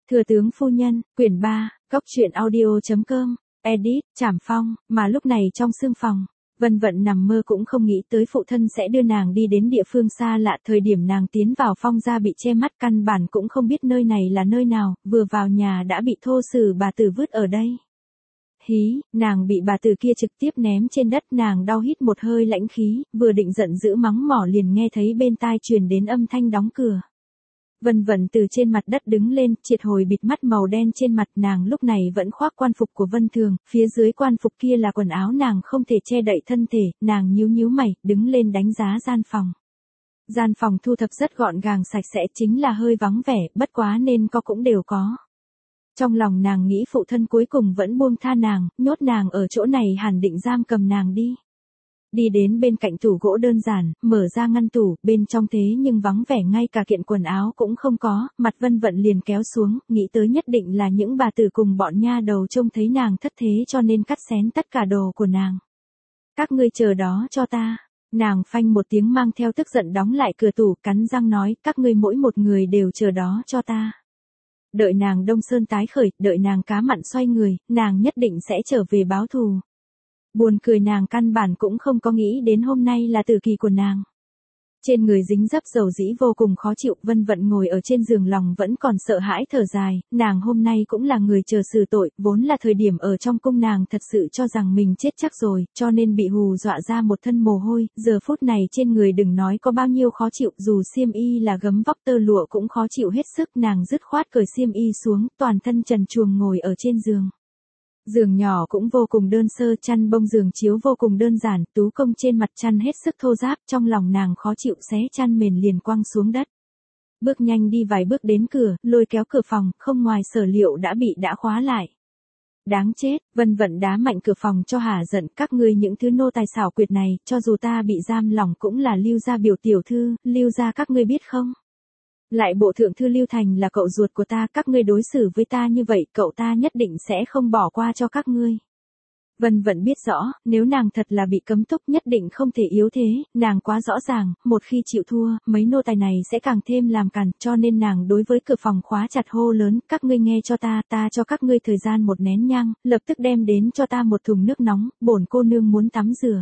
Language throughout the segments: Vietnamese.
Thừa tướng phu nhân, quyển 3, Cốc truyện audio.com, edit, Trảm Phong, mà lúc này trong sương phòng, Vân Vận nằm mơ cũng không nghĩ tới phụ thân sẽ đưa nàng đi đến địa phương xa lạ. Thời điểm nàng tiến vào Phong gia bị che mắt, căn bản cũng không biết nơi này là nơi nào, vừa vào nhà đã bị thô sử bà tử vứt ở đây. Hí, nàng bị bà tử kia trực tiếp ném trên đất, nàng đau hít một hơi lãnh khí, vừa định giận dữ mắng mỏ liền nghe thấy bên tai truyền đến âm thanh đóng cửa. Vân Vận từ trên mặt đất đứng lên, triệt hồi bịt mắt màu đen trên mặt. Nàng lúc này vẫn khoác quan phục của Vân Thường, phía dưới quan phục kia là quần áo nàng không thể che đậy thân thể. Nàng nhíu nhíu mày, đứng lên đánh giá gian phòng. Gian phòng thu thập rất gọn gàng sạch sẽ, chính là hơi vắng vẻ, bất quá nên có cũng đều có. Trong lòng nàng nghĩ phụ thân cuối cùng vẫn buông tha nàng, nhốt nàng ở chỗ này hẳn định giam cầm nàng đi. Đi đến bên cạnh tủ gỗ đơn giản, mở ra ngăn tủ, bên trong thế nhưng vắng vẻ, ngay cả kiện quần áo cũng không có. Mặt Vân Vận liền kéo xuống, nghĩ tới nhất định là những bà tử cùng bọn nha đầu trông thấy nàng thất thế cho nên cắt xén tất cả đồ của nàng. Các ngươi chờ đó cho ta. Nàng phanh một tiếng mang theo tức giận đóng lại cửa tủ, cắn răng nói, các ngươi mỗi một người đều chờ đó cho ta. Đợi nàng Đông Sơn tái khởi, đợi nàng cá mặn xoay người, nàng nhất định sẽ trở về báo thù. Buồn cười, nàng căn bản cũng không có nghĩ đến hôm nay là tử kỳ của nàng. Trên người dính dấp dầu dĩ vô cùng khó chịu, Vân Vận ngồi ở trên giường lòng vẫn còn sợ hãi thở dài, nàng hôm nay cũng là người chờ xử tội, vốn là thời điểm ở trong cung nàng thật sự cho rằng mình chết chắc rồi, cho nên bị hù dọa ra một thân mồ hôi, giờ phút này trên người đừng nói có bao nhiêu khó chịu, dù xiêm y là gấm vóc tơ lụa cũng khó chịu hết sức. Nàng dứt khoát cởi xiêm y xuống, toàn thân trần truồng ngồi ở trên giường. Giường nhỏ cũng vô cùng đơn sơ, chăn bông giường chiếu vô cùng đơn giản, tú công trên mặt chăn hết sức thô ráp, trong lòng nàng khó chịu xé chăn mền liền quăng xuống đất. Bước nhanh đi vài bước đến cửa, lôi kéo cửa phòng, không ngoài sở liệu đã khóa lại. Đáng chết, Vân Vận đá mạnh cửa phòng cho hả giận, các ngươi những thứ nô tài xảo quyệt này, cho dù ta bị giam lỏng cũng là Lưu gia biểu tiểu thư, Lưu gia các ngươi biết không? Lại bộ thượng thư Lưu Thành là cậu ruột của ta, các ngươi đối xử với ta như vậy, cậu ta nhất định sẽ không bỏ qua cho các ngươi. Vân Vận biết rõ, nếu nàng thật là bị cấm túc nhất định không thể yếu thế, nàng quá rõ ràng, một khi chịu thua, mấy nô tài này sẽ càng thêm làm càn, cho nên nàng đối với cửa phòng khóa chặt hô lớn, các ngươi nghe cho ta cho các ngươi thời gian 1 nén nhang, lập tức đem đến cho ta 1 thùng nước nóng, bổn cô nương muốn tắm rửa.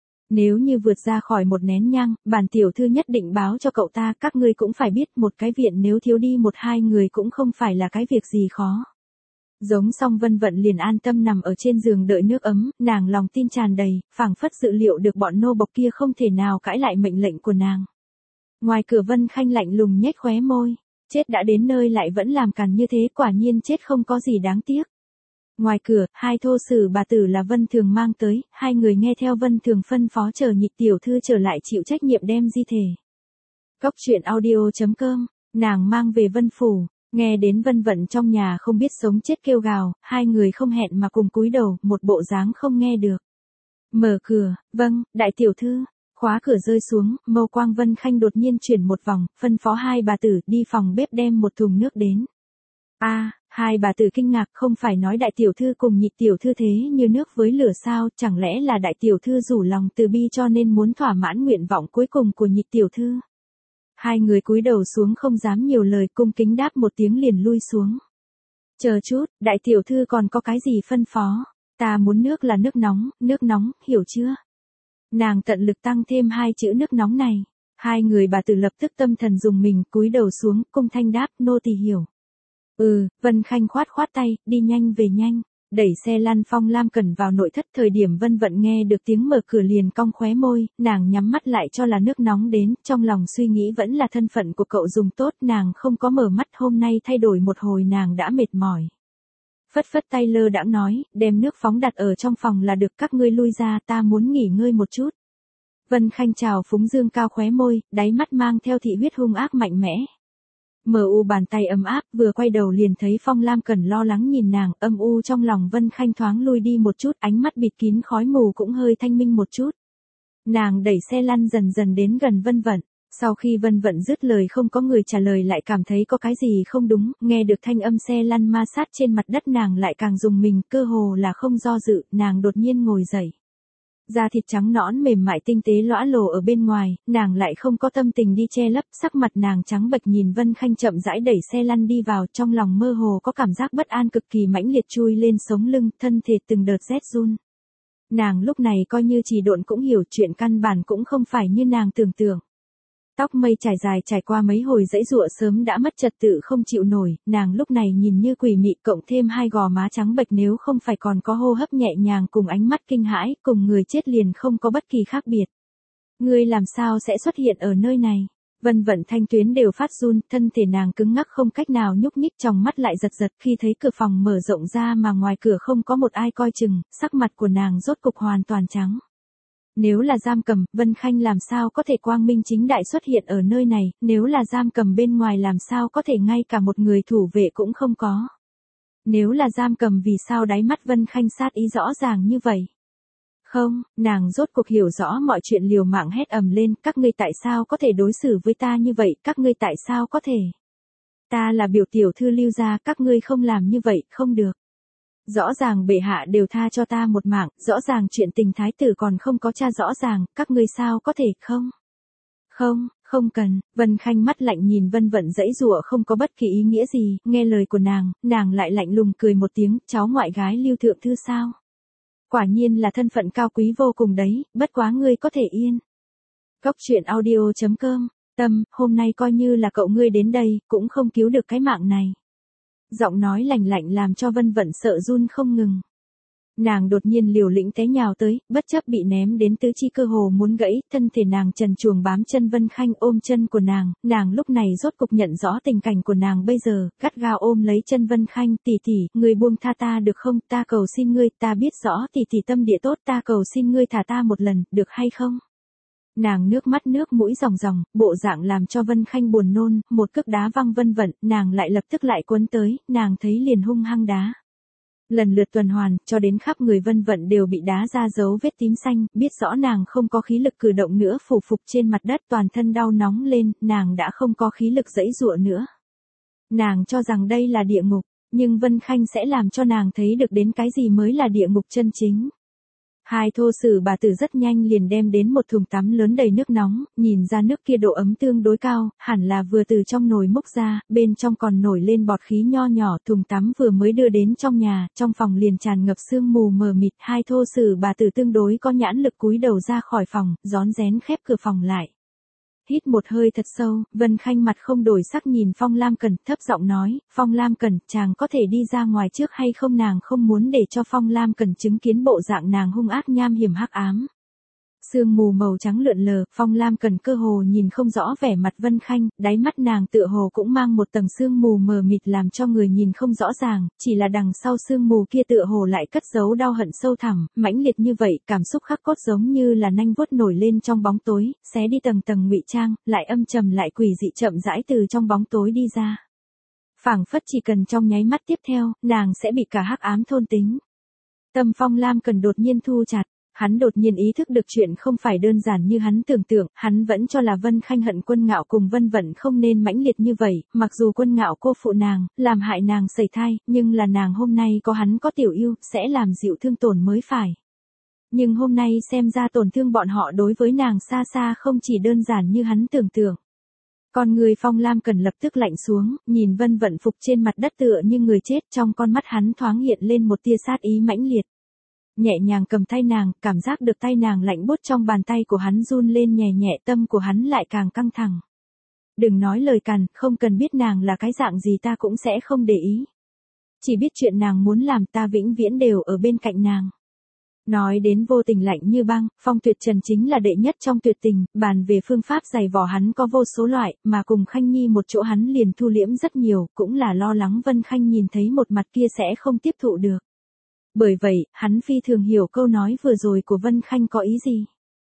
Nếu như vượt ra khỏi 1 nén nhang, bản tiểu thư nhất định báo cho cậu ta, các ngươi cũng phải biết, một cái viện nếu thiếu đi 1-2 người cũng không phải là cái việc gì khó. Giống xong Vân Vận liền an tâm nằm ở trên giường đợi nước ấm, nàng lòng tin tràn đầy, phảng phất dự liệu được bọn nô bộc kia không thể nào cãi lại mệnh lệnh của nàng. Ngoài cửa Vân Khanh lạnh lùng nhếch khóe môi, chết đã đến nơi lại vẫn làm càn như thế, quả nhiên chết không có gì đáng tiếc. Ngoài cửa, 2 thô sử bà tử là Vân Thường mang tới, 2 người nghe theo Vân Thường phân phó chờ Nhị tiểu thư trở lại chịu trách nhiệm đem di thể. Cốc truyện audio.com, nàng mang về Vân phủ, nghe đến Vân Vận trong nhà không biết sống chết kêu gào, 2 người không hẹn mà cùng cúi đầu, một bộ dáng không nghe được. Mở cửa, vâng, đại tiểu thư. Khóa cửa rơi xuống, mâu quang Vân Khanh đột nhiên chuyển một vòng, phân phó 2 bà tử đi phòng bếp đem 1 thùng nước đến. A, 2 bà tử kinh ngạc, không phải nói đại tiểu thư cùng Nhị tiểu thư thế như nước với lửa sao, chẳng lẽ là đại tiểu thư rủ lòng từ bi cho nên muốn thỏa mãn nguyện vọng cuối cùng của Nhị tiểu thư. 2 người cúi đầu xuống không dám nhiều lời, cung kính đáp một tiếng liền lui xuống. Chờ chút, đại tiểu thư còn có cái gì phân phó? Ta muốn nước là nước nóng, hiểu chưa? Nàng tận lực tăng thêm 2 chữ nước nóng này. 2 người bà tử lập tức tâm thần dùng mình, cúi đầu xuống, cung thanh đáp, nô tỳ hiểu. Vân Khanh khoát tay, đi nhanh về nhanh, đẩy xe lăn Phong Lam Cẩn vào nội thất. Thời điểm Vân Vận nghe được tiếng mở cửa liền cong khóe môi, nàng nhắm mắt lại cho là nước nóng đến, trong lòng suy nghĩ vẫn là thân phận của cậu dùng tốt, nàng không có mở mắt, hôm nay thay đổi một hồi nàng đã mệt mỏi. Phất tay lơ đãng nói, đem nước phóng đặt ở trong phòng là được, các ngươi lui ra, ta muốn nghỉ ngơi một chút. Vân Khanh chào phúng dương cao khóe môi, đáy mắt mang theo thị huyết hung ác mạnh mẽ. Bàn tay ấm áp, vừa quay đầu liền thấy Phong Lam Cẩn lo lắng nhìn nàng, âm u trong lòng Vân Khanh thoáng lui đi một chút, ánh mắt bịt kín khói mù cũng hơi thanh minh một chút. Nàng đẩy xe lăn dần dần đến gần Vân Vận, sau khi Vân Vận dứt lời không có người trả lời lại cảm thấy có cái gì không đúng, nghe được thanh âm xe lăn ma sát trên mặt đất nàng lại càng rùng mình, cơ hồ là không do dự, nàng đột nhiên ngồi dậy. Da thịt trắng nõn mềm mại tinh tế lõa lồ ở bên ngoài, nàng lại không có tâm tình đi che lấp, sắc mặt nàng trắng bệch nhìn Vân Khanh chậm rãi đẩy xe lăn đi vào, trong lòng mơ hồ có cảm giác bất an cực kỳ mãnh liệt chui lên sống lưng, thân thể từng đợt rét run. Nàng lúc này coi như trì độn cũng hiểu chuyện căn bản cũng không phải như nàng tưởng tượng. Tóc mây trải dài trải qua mấy hồi dãy giụa sớm đã mất trật tự không chịu nổi, nàng lúc này nhìn như quỷ mị cộng thêm hai gò má trắng bệch nếu không phải còn có hô hấp nhẹ nhàng cùng ánh mắt kinh hãi, cùng người chết liền không có bất kỳ khác biệt. Ngươi làm sao sẽ xuất hiện ở nơi này? Vân Vận thanh tuyến đều phát run, thân thể nàng cứng ngắc không cách nào nhúc nhích, trong mắt lại giật giật khi thấy cửa phòng mở rộng ra mà ngoài cửa không có một ai coi chừng, sắc mặt của nàng rốt cục hoàn toàn trắng. Nếu là giam cầm, Vân Khanh làm sao có thể quang minh chính đại xuất hiện ở nơi này, nếu là giam cầm bên ngoài làm sao có thể ngay cả một người thủ vệ cũng không có. Nếu là giam cầm vì sao đáy mắt Vân Khanh sát ý rõ ràng như vậy? Không, nàng rốt cuộc hiểu rõ mọi chuyện liều mạng hét ầm lên, các ngươi tại sao có thể đối xử với ta như vậy, các ngươi tại sao có thể? Ta là biểu tiểu thư Lưu gia, các ngươi không làm như vậy, không được. Rõ ràng bệ hạ đều tha cho ta một mạng, rõ ràng chuyện tình thái tử còn không có tra rõ ràng, các ngươi sao có thể không? Không, không cần, Vân Khanh mắt lạnh nhìn Vân Vận giãy giụa không có bất kỳ ý nghĩa gì, nghe lời của nàng lại lạnh lùng cười một tiếng, cháu ngoại gái Lưu thượng thư sao? Quả nhiên là thân phận cao quý vô cùng đấy, bất quá ngươi có thể yên. Cốc truyện audio.com, Tâm, hôm nay coi như là cậu ngươi đến đây, cũng không cứu được cái mạng này. Giọng nói lạnh lạnh làm cho Vân Vận sợ run không ngừng. Nàng đột nhiên liều lĩnh té nhào tới, bất chấp bị ném đến tứ chi cơ hồ muốn gãy, thân thể nàng trần truồng bám chân Vân Khanh ôm chân của nàng lúc này rốt cục nhận rõ tình cảnh của nàng bây giờ, gắt gao ôm lấy chân Vân Khanh, tỷ tỷ, ngươi buông tha ta được không, ta cầu xin ngươi, ta biết rõ tỷ tỷ tâm địa tốt, ta cầu xin ngươi thả ta một lần, được hay không? Nàng nước mắt nước mũi ròng ròng, bộ dạng làm cho Vân Khanh buồn nôn, một cước đá văng Vân Vận, nàng lại lập tức lại quấn tới, nàng thấy liền hung hăng đá. Lần lượt tuần hoàn, cho đến khắp người Vân Vận đều bị đá ra dấu vết tím xanh, biết rõ nàng không có khí lực cử động nữa, phủ phục trên mặt đất toàn thân đau nóng lên, nàng đã không có khí lực giãy giụa nữa. Nàng cho rằng đây là địa ngục, nhưng Vân Khanh sẽ làm cho nàng thấy được đến cái gì mới là địa ngục chân chính. Hai thô sử bà tử rất nhanh liền đem đến một thùng tắm lớn đầy nước nóng, nhìn ra nước kia độ ấm tương đối cao, hẳn là vừa từ trong nồi múc ra, bên trong còn nổi lên bọt khí nho nhỏ, thùng tắm vừa mới đưa đến trong nhà, trong phòng liền tràn ngập sương mù mờ mịt, hai thô sử bà tử tương đối có nhãn lực cúi đầu ra khỏi phòng, rón rén khép cửa phòng lại. Hít một hơi thật sâu, Vân Khanh mặt không đổi sắc nhìn Phong Lam Cẩn, thấp giọng nói, Phong Lam Cẩn, chàng có thể đi ra ngoài trước hay không, nàng không muốn để cho Phong Lam Cẩn chứng kiến bộ dạng nàng hung ác nham hiểm hắc ám. Sương mù màu trắng lượn lờ, Phong Lam Cẩn cơ hồ nhìn không rõ vẻ mặt Vân Khanh, đáy mắt nàng tựa hồ cũng mang một tầng sương mù mờ mịt làm cho người nhìn không rõ ràng, chỉ là đằng sau sương mù kia tựa hồ lại cất giấu đau hận sâu thẳm, mãnh liệt như vậy, cảm xúc khắc cốt giống như là nanh vuốt nổi lên trong bóng tối, xé đi tầng tầng ngụy trang, lại âm trầm lại quỷ dị chậm rãi từ trong bóng tối đi ra. Phảng phất chỉ cần trong nháy mắt tiếp theo, nàng sẽ bị cả hắc ám thôn tính. Tâm Phong Lam Cẩn đột nhiên thu chặt. Hắn đột nhiên ý thức được chuyện không phải đơn giản như hắn tưởng tượng, hắn vẫn cho là Vân Khanh hận Quân Ngạo cùng Vân Vận không nên mãnh liệt như vậy, mặc dù Quân Ngạo cô phụ nàng, làm hại nàng sẩy thai, nhưng là nàng hôm nay có hắn có tiểu yêu, sẽ làm dịu thương tổn mới phải. Nhưng hôm nay xem ra tổn thương bọn họ đối với nàng xa xa không chỉ đơn giản như hắn tưởng tượng. Con người Phong Lam Cẩn lập tức lạnh xuống, nhìn Vân Vận phục trên mặt đất tựa như người chết, trong con mắt hắn thoáng hiện lên một tia sát ý mãnh liệt. Nhẹ nhàng cầm tay nàng, cảm giác được tay nàng lạnh buốt trong bàn tay của hắn run lên nhẹ nhẹ, tâm của hắn lại càng căng thẳng. Đừng nói lời cằn, không cần biết nàng là cái dạng gì ta cũng sẽ không để ý. Chỉ biết chuyện nàng muốn làm ta vĩnh viễn đều ở bên cạnh nàng. Nói đến vô tình lạnh như băng, Phong Tuyệt Trần chính là đệ nhất trong tuyệt tình, bàn về phương pháp giày vò hắn có vô số loại, mà cùng Khanh Nhi một chỗ hắn liền thu liễm rất nhiều, cũng là lo lắng Vân Khanh nhìn thấy một mặt kia sẽ không tiếp thụ được. Bởi vậy, hắn phi thường hiểu câu nói vừa rồi của Vân Khanh có ý gì.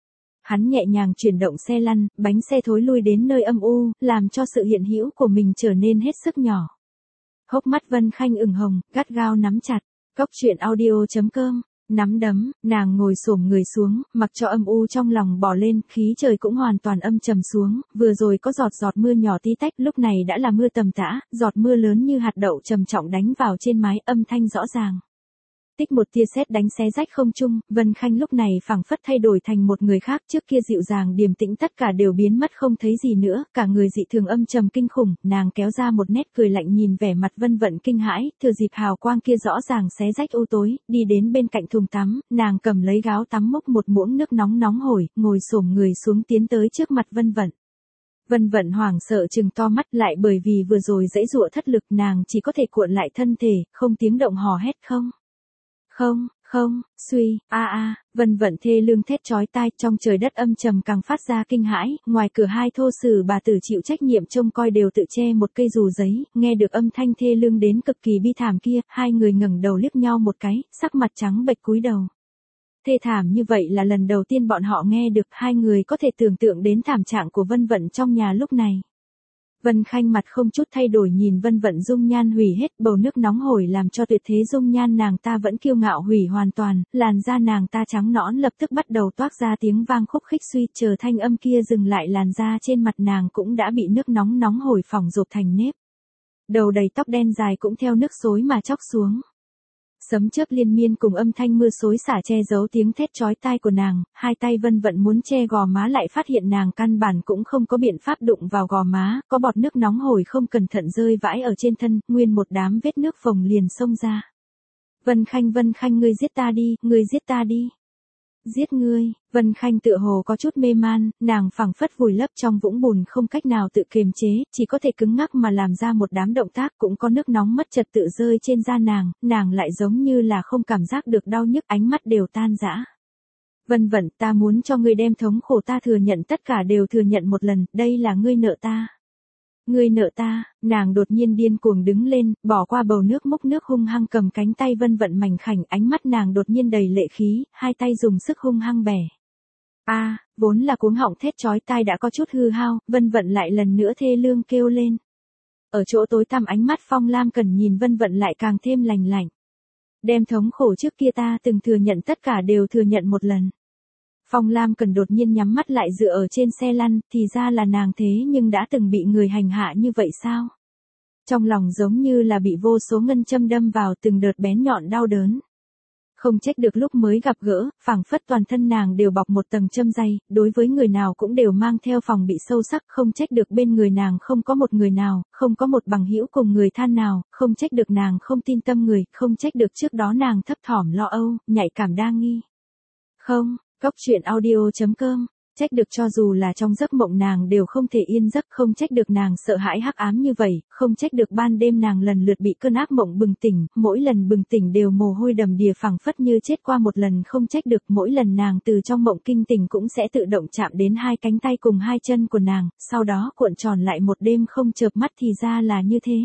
Hắn nhẹ nhàng chuyển động xe lăn, bánh xe thối lui đến nơi âm u, làm cho sự hiện hữu của mình trở nên hết sức nhỏ. Hốc mắt Vân Khanh ửng hồng, gắt gao nắm chặt. Cốc truyện audio.com, nắm đấm, nàng ngồi xổm người xuống, mặc cho âm u trong lòng bò lên, khí trời cũng hoàn toàn âm trầm xuống, vừa rồi có giọt giọt mưa nhỏ tí tách, lúc này đã là mưa tầm tã, giọt mưa lớn như hạt đậu trầm trọng đánh vào trên mái, âm thanh rõ ràng. Tích một tia sét đánh xé rách không trung, Vân Khanh lúc này phảng phất thay đổi thành một người khác, trước kia dịu dàng điềm tĩnh tất cả đều biến mất không thấy gì nữa, cả người dị thường âm trầm kinh khủng, nàng kéo ra một nét cười lạnh nhìn vẻ mặt Vân Vận kinh hãi, thừa dịp hào quang kia rõ ràng xé rách u tối, đi đến bên cạnh thùng tắm, nàng cầm lấy gáo tắm múc một muỗng nước nóng nóng hổi, ngồi xổm người xuống tiến tới trước mặt Vân Vận. Vân Vận hoảng sợ trừng to mắt lại bởi vì vừa rồi giãy giụa thất lực nàng chỉ có thể cuộn lại thân thể, không tiếng động hò hét không. Không, suy, Vân Vận thê lương thét chói tai trong trời đất âm trầm càng phát ra kinh hãi, ngoài cửa hai thô sử bà tử chịu trách nhiệm trông coi đều tự che một cây dù giấy, nghe được âm thanh thê lương đến cực kỳ bi thảm kia, hai người ngẩng đầu liếc nhau một cái, sắc mặt trắng bệch cúi đầu. Thê thảm như vậy là lần đầu tiên bọn họ nghe được, hai người có thể tưởng tượng đến thảm trạng của Vân Vận trong nhà lúc này. Vân Khanh mặt không chút thay đổi nhìn Vân Vận dung nhan hủy hết, bầu nước nóng hổi làm cho tuyệt thế dung nhan nàng ta vẫn kiêu ngạo hủy hoàn toàn, làn da nàng ta trắng nõn lập tức bắt đầu toát ra tiếng vang khúc khích suy, chờ thanh âm kia dừng lại làn da trên mặt nàng cũng đã bị nước nóng nóng hổi phỏng rộp thành nếp. Đầu đầy tóc đen dài cũng theo nước xối mà chóc xuống. Sấm chớp liên miên cùng âm thanh mưa xối xả che giấu tiếng thét chói tai của nàng, hai tay Vân Vận muốn che gò má lại phát hiện nàng căn bản cũng không có biện pháp đụng vào gò má, có bọt nước nóng hổi không cẩn thận rơi vãi ở trên thân, nguyên một đám vết nước phồng liền xông ra. Vân Khanh ngươi giết ta đi. Giết ngươi, Vân Khanh tựa hồ có chút mê man, nàng phảng phất vùi lấp trong vũng bùn không cách nào tự kiềm chế, chỉ có thể cứng ngắc mà làm ra một đám động tác cũng có nước nóng mất trật tự rơi trên da nàng lại giống như là không cảm giác được đau nhức ánh mắt đều tan rã. Vân Vận ta muốn cho ngươi đem thống khổ ta thừa nhận tất cả đều thừa nhận một lần, đây là ngươi nợ ta. Ngươi nợ ta, nàng đột nhiên điên cuồng đứng lên, bỏ qua bầu nước múc nước hung hăng cầm cánh tay Vân Vận mảnh khảnh, ánh mắt nàng đột nhiên đầy lệ khí, hai tay dùng sức hung hăng bẻ. Vốn là cuống họng thét chói tai đã có chút hư hao, Vân Vận lại lần nữa thê lương kêu lên. Ở chỗ tối tăm ánh mắt Phong Lam Cần nhìn Vân Vận lại càng thêm lành lạnh. Đem thống khổ trước kia ta từng thừa nhận tất cả đều thừa nhận một lần. Phong Lam Cần đột nhiên nhắm mắt lại dựa ở trên xe lăn, thì ra là nàng thế nhưng đã từng bị người hành hạ như vậy sao? Trong lòng giống như là bị vô số ngân châm đâm vào từng đợt bén nhọn đau đớn. Không trách được lúc mới gặp gỡ, phảng phất toàn thân nàng đều bọc một tầng châm dây, đối với người nào cũng đều mang theo phòng bị sâu sắc, không trách được bên người nàng không có một người nào, không có một bằng hữu cùng người than nào, không trách được nàng không tin tâm người, không trách được trước đó nàng thấp thỏm lo âu, nhạy cảm đa nghi. Không. Góc truyện audio.com, trách được cho dù là trong giấc mộng nàng đều không thể yên giấc, không trách được nàng sợ hãi hắc ám như vậy, không trách được ban đêm nàng lần lượt bị cơn ác mộng bừng tỉnh, mỗi lần bừng tỉnh đều mồ hôi đầm đìa phảng phất như chết qua một lần, không trách được mỗi lần nàng từ trong mộng kinh tỉnh cũng sẽ tự động chạm đến hai cánh tay cùng hai chân của nàng, sau đó cuộn tròn lại một đêm không chợp mắt thì ra là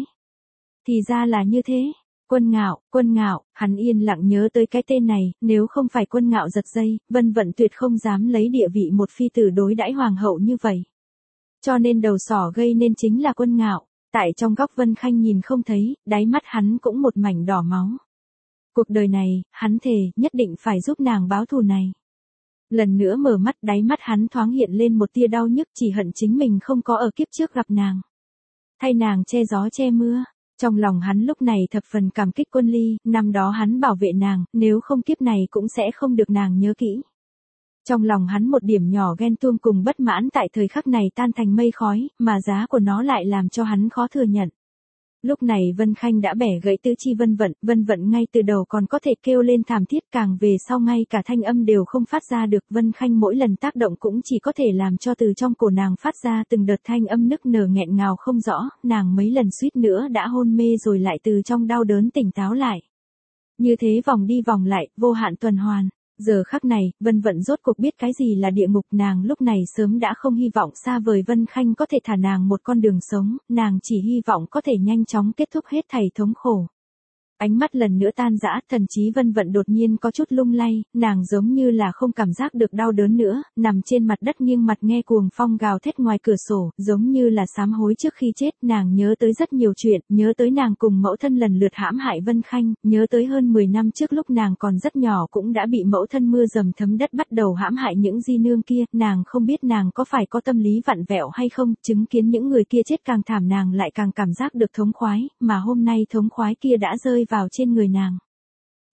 như thế. Quân Ngạo, hắn yên lặng nhớ tới cái tên này, nếu không phải Quân Ngạo giật dây, Vân Vận tuyệt không dám lấy địa vị một phi tử đối đãi hoàng hậu như vậy. Cho nên đầu sỏ gây nên chính là Quân Ngạo, tại trong góc Vân Khanh nhìn không thấy, đáy mắt hắn cũng một mảnh đỏ máu. Cuộc đời này, hắn thề, nhất định phải giúp nàng báo thù này. Lần nữa mở mắt đáy mắt hắn thoáng hiện lên một tia đau nhức chỉ hận chính mình không có ở kiếp trước gặp nàng. Thay nàng che gió che mưa. Trong lòng hắn lúc này thập phần cảm kích Quân Ly, năm đó hắn bảo vệ nàng, nếu không kiếp này cũng sẽ không được nàng nhớ kỹ. Trong lòng hắn một điểm nhỏ ghen tuông cùng bất mãn tại thời khắc này tan thành mây khói, mà giá của nó lại làm cho hắn khó thừa nhận. Lúc này Vân Khanh đã bẻ gãy tứ chi Vân Vận ngay từ đầu còn có thể kêu lên thảm thiết, càng về sau ngay cả thanh âm đều không phát ra được, Vân Khanh mỗi lần tác động cũng chỉ có thể làm cho từ trong cổ nàng phát ra từng đợt thanh âm nức nở nghẹn ngào không rõ, nàng mấy lần suýt nữa đã hôn mê rồi lại từ trong đau đớn tỉnh táo lại. Như thế vòng đi vòng lại, vô hạn tuần hoàn. Giờ khắc này, Vân Vận rốt cuộc biết cái gì là địa ngục, nàng lúc này sớm đã không hy vọng xa vời Vân Khanh có thể thả nàng một con đường sống, nàng chỉ hy vọng có thể nhanh chóng kết thúc hết thảy thống khổ. Ánh mắt lần nữa tan rã, thần trí Vân Vận đột nhiên có chút lung lay, nàng giống như là không cảm giác được đau đớn nữa, nằm trên mặt đất nghiêng mặt nghe cuồng phong gào thét ngoài cửa sổ, giống như là sám hối trước khi chết, nàng nhớ tới rất nhiều chuyện, nhớ tới nàng cùng mẫu thân lần lượt hãm hại Vân Khanh, nhớ tới hơn 10 năm trước lúc nàng còn rất nhỏ cũng đã bị mẫu thân mưa dầm thấm đất bắt đầu hãm hại những di nương kia, nàng không biết nàng có phải có tâm lý vặn vẹo hay không, chứng kiến những người kia chết càng thảm nàng lại càng cảm giác được thống khoái, mà hôm nay thống khoái kia đã rơi vào trên người nàng.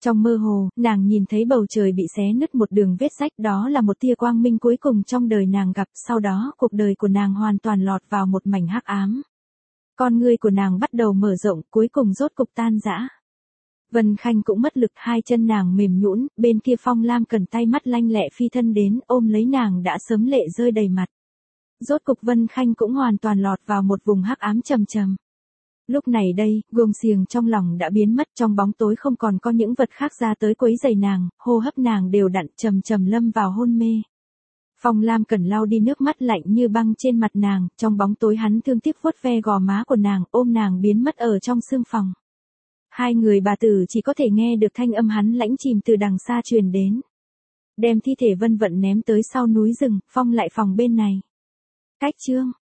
Trong mơ hồ, nàng nhìn thấy bầu trời bị xé nứt một đường vết rách, đó là một tia quang minh cuối cùng trong đời nàng gặp, sau đó cuộc đời của nàng hoàn toàn lọt vào một mảnh hắc ám. Con ngươi của nàng bắt đầu mở rộng, cuối cùng rốt cục tan rã. Vân Khanh cũng mất lực, hai chân nàng mềm nhũn, bên kia Phong Lam Cần tay mắt lanh lẹ phi thân đến, ôm lấy nàng đã sớm lệ rơi đầy mặt. Rốt cục Vân Khanh cũng hoàn toàn lọt vào một vùng hắc ám trầm trầm. Lúc này đây, gông xiềng trong lòng đã biến mất, trong bóng tối không còn có những vật khác ra tới quấy rầy nàng, hô hấp nàng đều đặn trầm trầm lâm vào hôn mê. Phong Lam Cần lau đi nước mắt lạnh như băng trên mặt nàng, trong bóng tối hắn thương tiếc vuốt ve gò má của nàng, ôm nàng biến mất ở trong sương phòng. Hai người bà tử chỉ có thể nghe được thanh âm hắn lãnh chìm từ đằng xa truyền đến. Đem thi thể Vân Vận ném tới sau núi rừng, phong lại phòng bên này. Cách chương